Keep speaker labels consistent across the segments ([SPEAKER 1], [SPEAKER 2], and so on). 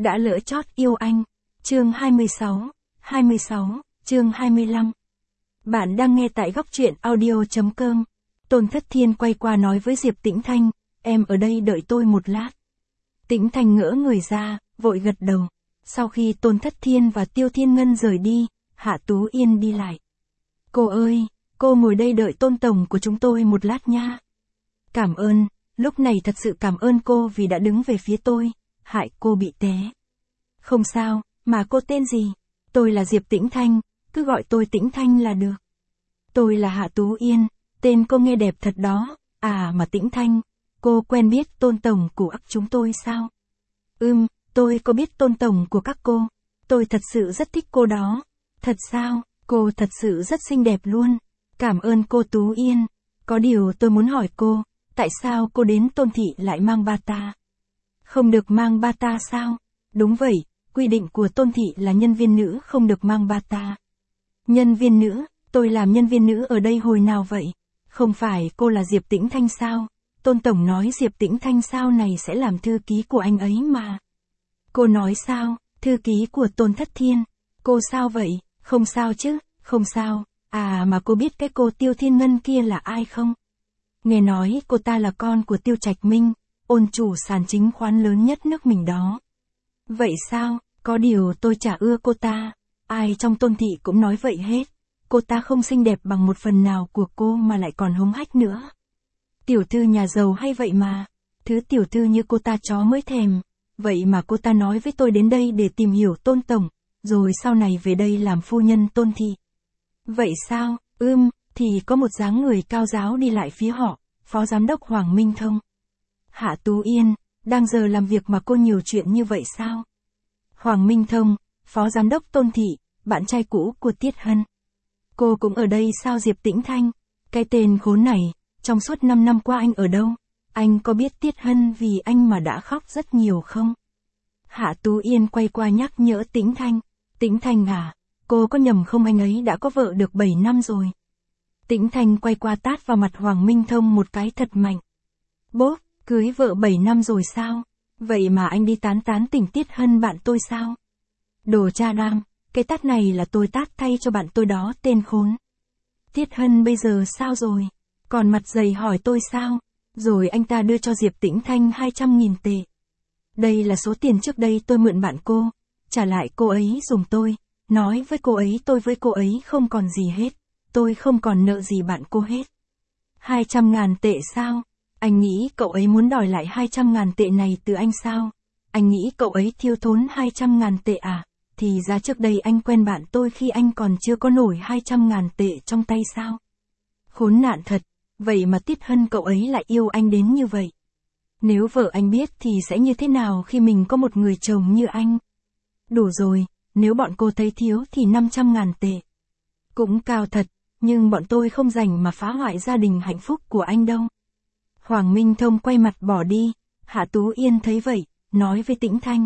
[SPEAKER 1] đã lỡ chót yêu anh. Chương 26, chương 25. Bạn đang nghe tại góc truyện audio.com. Tôn Thất Thiên quay qua nói với Diệp Tĩnh Thanh, em ở đây đợi tôi một lát. Tĩnh Thanh ngỡ người ra, vội gật đầu. Sau khi Tôn Thất Thiên và Tiêu Thiên Ngân rời đi, Hạ Tú Yên đi lại. Cô ơi, cô ngồi đây đợi Tôn tổng của chúng tôi một lát nha. Cảm ơn, lúc này thật sự cảm ơn cô vì đã đứng về phía tôi, hại cô bị té. Không sao, mà cô tên gì? Tôi là Diệp Tĩnh Thanh, cứ gọi tôi Tĩnh Thanh là được. Tôi là Hạ Tú Yên, tên cô nghe đẹp thật đó. À mà Tĩnh Thanh, cô quen biết Tôn tổng của chúng tôi sao? Tôi có biết Tôn tổng của các cô. Tôi thật sự rất thích cô đó. Thật sao, cô thật sự rất xinh đẹp luôn. Cảm ơn cô Tú Yên. Có điều tôi muốn hỏi cô, tại sao cô đến Tôn thị lại mang bata? Không được mang bata sao? Đúng vậy, quy định của Tôn thị là nhân viên nữ không được mang bata. Nhân viên nữ, tôi làm nhân viên nữ ở đây hồi nào vậy? Không phải cô là Diệp Tĩnh Thanh sao? Tôn tổng nói Diệp Tĩnh Thanh sau này sẽ làm thư ký của anh ấy mà. Cô nói sao? Thư ký của Tôn Thất Thiên. Cô sao vậy? Không sao chứ, không sao. À mà cô biết cái cô Tiêu Thiên Ngân kia là ai không? Nghe nói cô ta là con của Tiêu Trạch Minh, ôn chủ sàn chứng khoán lớn nhất nước mình đó. Vậy sao? Có điều tôi chả ưa cô ta. Ai trong Tôn thị cũng nói vậy hết. Cô ta không xinh đẹp bằng một phần nào của cô mà lại còn hống hách nữa. Tiểu thư nhà giàu hay vậy mà. Thứ tiểu thư như cô ta chó mới thèm. Vậy mà cô ta nói với tôi đến đây để tìm hiểu Tôn tổng, rồi sau này về đây làm phu nhân Tôn thị. Vậy sao? Thì có một dáng người cao giáo đi lại phía họ, Phó Giám đốc Hoàng Minh Thông. Hạ Tú Yên, đang giờ làm việc mà cô nhiều chuyện như vậy sao? Hoàng Minh Thông, Phó Giám đốc Tôn thị, bạn trai cũ của Tiết Hân. Cô cũng ở đây sao Diệp Tĩnh Thanh? Cái tên khốn này, trong suốt 5 năm qua anh ở đâu? Anh có biết Tiết Hân vì anh mà đã khóc rất nhiều không? Hạ Tú Yên quay qua nhắc nhở Tĩnh Thanh. Tĩnh Thanh à, cô có nhầm không, anh ấy đã có vợ được 7 năm rồi. Tĩnh Thanh quay qua tát vào mặt Hoàng Minh Thông một cái thật mạnh. Bốp, cưới vợ 7 năm rồi sao? Vậy mà anh đi tán tỉnh Tiết Hân bạn tôi sao? Đồ cha đam, cái tát này là tôi tát thay cho bạn tôi đó, tên khốn. Tiết Hân bây giờ sao rồi? Còn mặt dày hỏi tôi sao? Rồi anh ta đưa cho Diệp Tĩnh Thanh 200.000 tệ. Đây là số tiền trước đây tôi mượn bạn cô, trả lại cô ấy dùng tôi, nói với cô ấy tôi với cô ấy không còn gì hết, tôi không còn nợ gì bạn cô hết. 200.000 tệ sao? Anh nghĩ cậu ấy muốn đòi lại 200.000 tệ này từ anh sao? Anh nghĩ cậu ấy thiếu thốn 200.000 tệ à? Thì ra trước đây anh quen bạn tôi khi anh còn chưa có nổi 200.000 tệ trong tay sao? Khốn nạn thật, vậy mà Tiết Hân cậu ấy lại yêu anh đến như vậy. Nếu vợ anh biết thì sẽ như thế nào khi mình có một người chồng như anh? Đủ rồi, nếu bọn cô thấy thiếu thì 500.000 tệ. Cũng cao thật, nhưng bọn tôi không rảnh mà phá hoại gia đình hạnh phúc của anh đâu. Hoàng Minh Thông quay mặt bỏ đi, Hạ Tú Yên thấy vậy, nói với Tĩnh Thanh.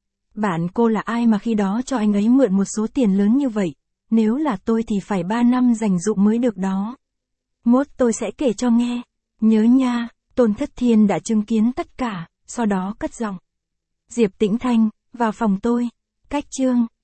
[SPEAKER 1] Bạn cô là ai mà khi đó cho anh ấy mượn một số tiền lớn như vậy? Nếu là tôi thì phải 3 năm dành dụm mới được đó. Mốt tôi sẽ kể cho nghe. Nhớ nha. Tôn Thất Thiên đã chứng kiến tất cả, sau đó cất giọng. Diệp Tĩnh Thanh, vào phòng tôi. Cách chương